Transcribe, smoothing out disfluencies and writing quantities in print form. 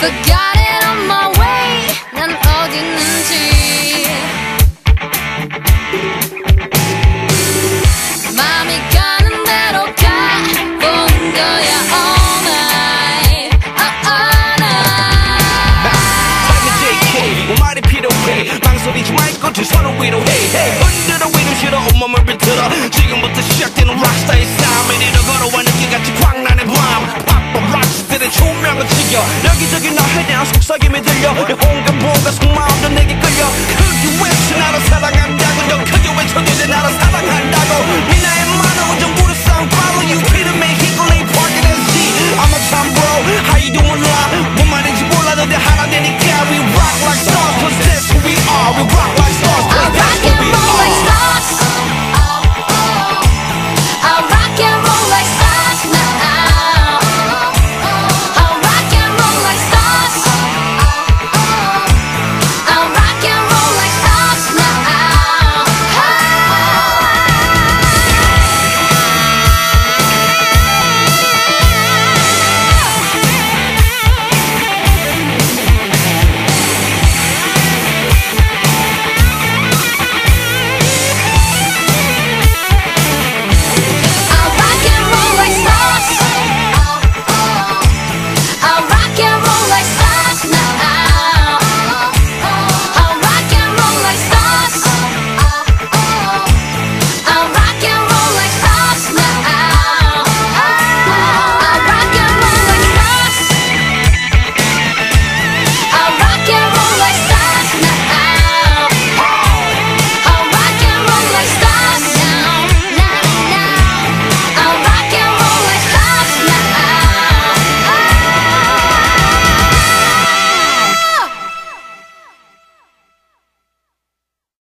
Forgot it on my way. 난 어디 있는지. 맘이 가는 대로 가본 거야 all night, all night. I'm JK, 뭐 말이 필요해. 망설이지 말고 두 손을 위로해. Hey, 흔들어 위로 실어 온몸을 비틀어. 지금부터 시작되는 락스타의 싸움을 이뤄 걸어와 느끼같이 광란의 밤. 팝업 락스들의 조명을 지겨 여기저기 너에 대한 속삭임이 들려. 내 홍감보가 속마음도 내게 끌려. 흙이 외쳐 나로